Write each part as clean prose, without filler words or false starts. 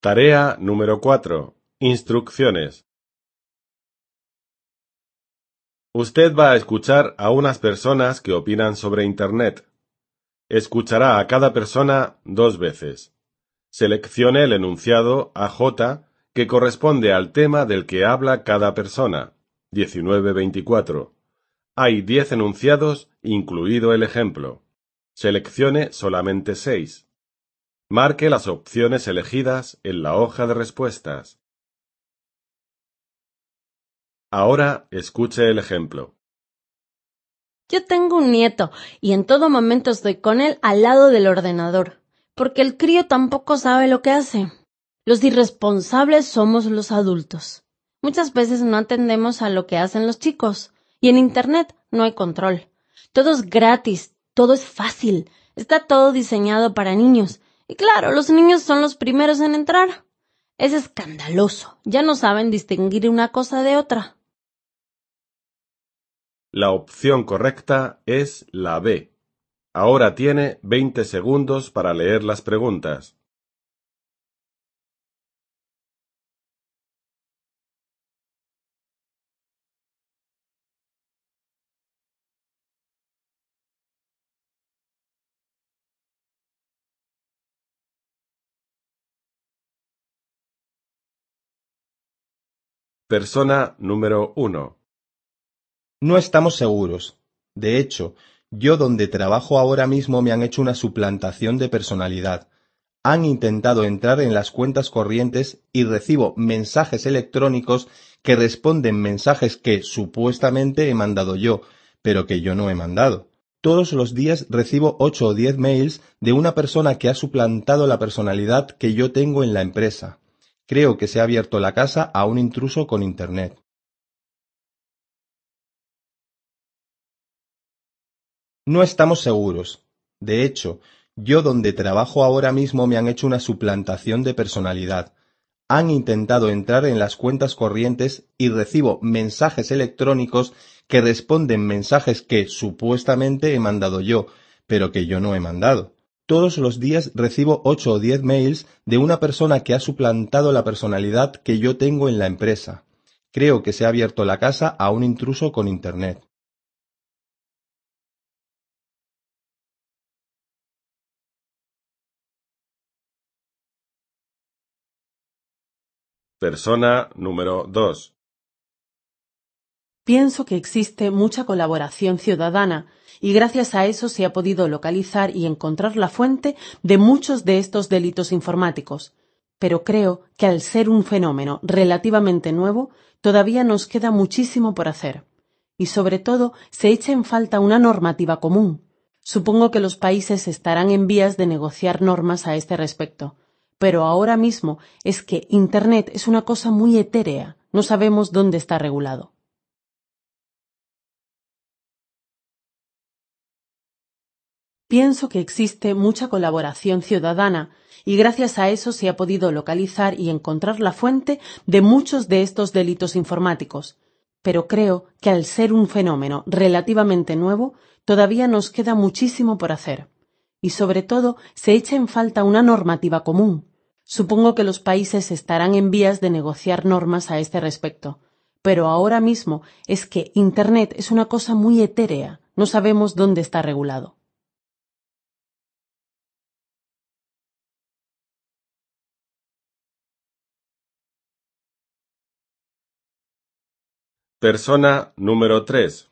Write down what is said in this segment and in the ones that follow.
Tarea número 4. Instrucciones. Usted va a escuchar a unas personas que opinan sobre Internet. Escuchará a cada persona 2 veces. Seleccione el enunciado AJ que corresponde al tema del que habla cada persona. 19-24. Hay 10 enunciados, incluido el ejemplo. Seleccione solamente 6. Marque las opciones elegidas en la hoja de respuestas. Ahora escuche el ejemplo. Yo tengo un nieto y en todo momento estoy con él al lado del ordenador, porque el crío tampoco sabe lo que hace. Los irresponsables somos los adultos. Muchas veces no atendemos a lo que hacen los chicos, y en Internet no hay control. Todo es gratis, todo es fácil, está todo diseñado para niños, y claro, los niños son los primeros en entrar. Es escandaloso, ya no saben distinguir una cosa de otra. La opción correcta es la B. Ahora tiene 20 segundos para leer las preguntas. Persona número 1. No estamos seguros. De hecho, yo donde trabajo ahora mismo me han hecho una suplantación de personalidad. Han intentado entrar en las cuentas corrientes y recibo mensajes electrónicos que responden mensajes que supuestamente he mandado yo, pero que yo no he mandado. Todos los días recibo 8 o 10 mails de una persona que ha suplantado la personalidad que yo tengo en la empresa. Creo que se ha abierto la casa a un intruso con Internet. No estamos seguros. De hecho, yo donde trabajo ahora mismo me han hecho una suplantación de personalidad. Han intentado entrar en las cuentas corrientes y recibo mensajes electrónicos que responden mensajes que supuestamente he mandado yo, pero que yo no he mandado. Todos los días recibo 8 o 10 mails de una persona que ha suplantado la personalidad que yo tengo en la empresa. Creo que se ha abierto la casa a un intruso con Internet. Persona número 2. Pienso que existe mucha colaboración ciudadana y gracias a eso se ha podido localizar y encontrar la fuente de muchos de estos delitos informáticos. Pero creo que al ser un fenómeno relativamente nuevo, todavía nos queda muchísimo por hacer. Y sobre todo, se echa en falta una normativa común. Supongo que los países estarán en vías de negociar normas a este respecto. Pero ahora mismo es que Internet es una cosa muy etérea, no sabemos dónde está regulado. Pienso que existe mucha colaboración ciudadana y gracias a eso se ha podido localizar y encontrar la fuente de muchos de estos delitos informáticos. Pero creo que al ser un fenómeno relativamente nuevo, todavía nos queda muchísimo por hacer. Y sobre todo, se echa en falta una normativa común. Supongo que los países estarán en vías de negociar normas a este respecto. Pero ahora mismo es que Internet es una cosa muy etérea, no sabemos dónde está regulado. Persona número 3.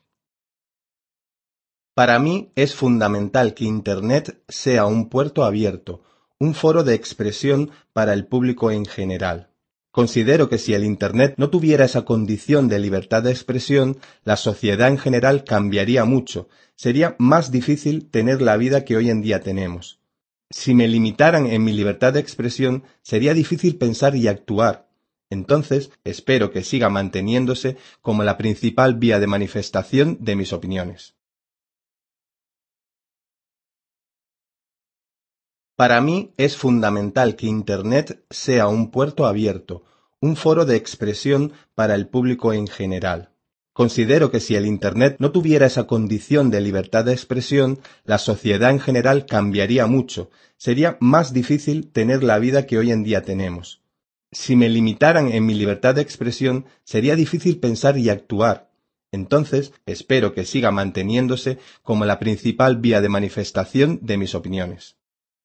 Para mí es fundamental que Internet sea un puerto abierto, un foro de expresión para el público en general. Considero que si el Internet no tuviera esa condición de libertad de expresión, la sociedad en general cambiaría mucho, sería más difícil tener la vida que hoy en día tenemos. Si me limitaran en mi libertad de expresión, sería difícil pensar y actuar. Entonces, espero que siga manteniéndose como la principal vía de manifestación de mis opiniones. Para mí es fundamental que Internet sea un puerto abierto, un foro de expresión para el público en general. Considero que si el Internet no tuviera esa condición de libertad de expresión, la sociedad en general cambiaría mucho, sería más difícil tener la vida que hoy en día tenemos. Si me limitaran en mi libertad de expresión, sería difícil pensar y actuar. Entonces, espero que siga manteniéndose como la principal vía de manifestación de mis opiniones.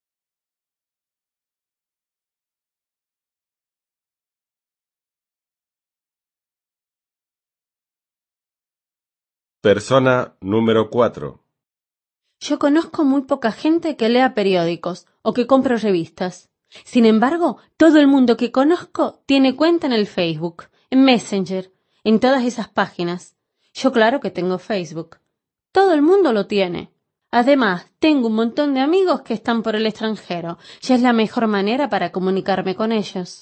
Persona número 4. Yo conozco muy poca gente que lea periódicos o que compre revistas. Sin embargo, todo el mundo que conozco tiene cuenta en el Facebook, en Messenger, en todas esas páginas. Yo claro que tengo Facebook. Todo el mundo lo tiene. Además, tengo un montón de amigos que están por el extranjero, y es la mejor manera para comunicarme con ellos.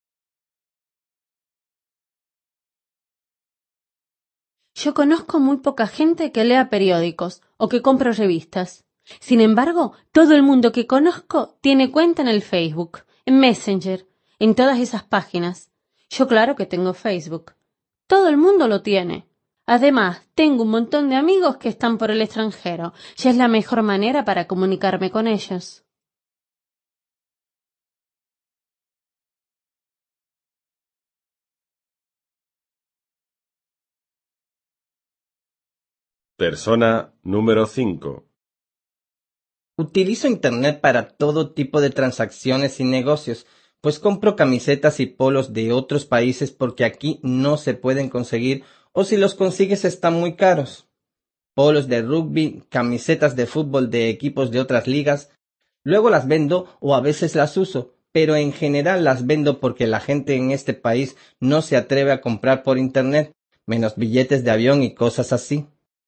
Yo conozco muy poca gente que lea periódicos o que compre revistas. Sin embargo, todo el mundo que conozco tiene cuenta en el Facebook, en Messenger, en todas esas páginas. Yo claro que tengo Facebook. Todo el mundo lo tiene. Además, tengo un montón de amigos que están por el extranjero, y es la mejor manera para comunicarme con ellos. Persona número 5. Utilizo Internet para todo tipo de transacciones y negocios, pues compro camisetas y polos de otros países porque aquí no se pueden conseguir o si los consigues están muy caros. Polos de rugby, camisetas de fútbol de equipos de otras ligas, luego las vendo o a veces las uso, pero en general las vendo porque la gente en este país no se atreve a comprar por Internet, menos billetes de avión y cosas así.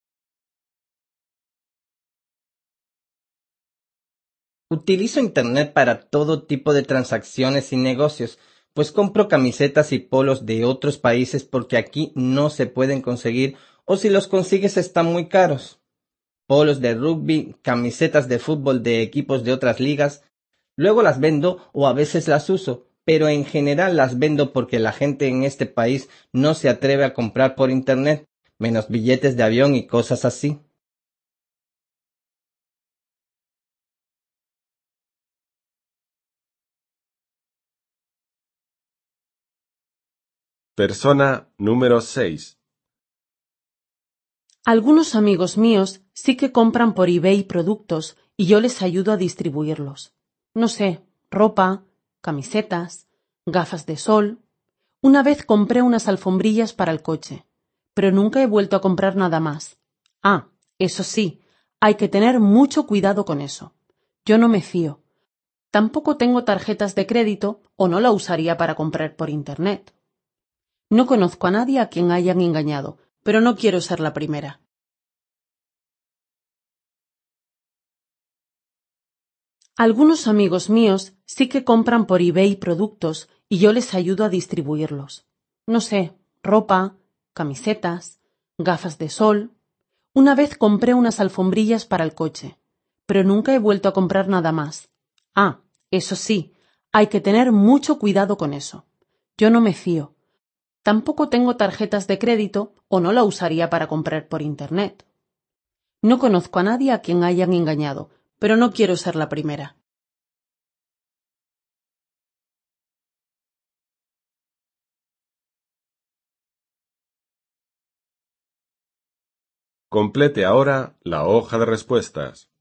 Utilizo Internet para todo tipo de transacciones y negocios, pues compro camisetas y polos de otros países porque aquí no se pueden conseguir o si los consigues están muy caros. Polos de rugby, camisetas de fútbol de equipos de otras ligas, luego las vendo o a veces las uso, pero en general las vendo porque la gente en este país no se atreve a comprar por Internet, menos billetes de avión y cosas así. Persona número 6. Algunos amigos míos sí que compran por eBay productos y yo les ayudo a distribuirlos. No sé, ropa, camisetas, gafas de sol. Una vez compré unas alfombrillas para el coche, pero nunca he vuelto a comprar nada más. Ah, eso sí, hay que tener mucho cuidado con eso. Yo no me fío. Tampoco tengo tarjetas de crédito o no la usaría para comprar por Internet. No conozco a nadie a quien hayan engañado, pero no quiero ser la primera. Algunos amigos míos sí que compran por eBay productos y yo les ayudo a distribuirlos. No sé, ropa, camisetas, gafas de sol. Una vez compré unas alfombrillas para el coche, pero nunca he vuelto a comprar nada más. Ah, eso sí, hay que tener mucho cuidado con eso. Yo no me fío. Tampoco tengo tarjetas de crédito o no la usaría para comprar por Internet. No conozco a nadie a quien hayan engañado, pero no quiero ser la primera. Complete ahora la hoja de respuestas.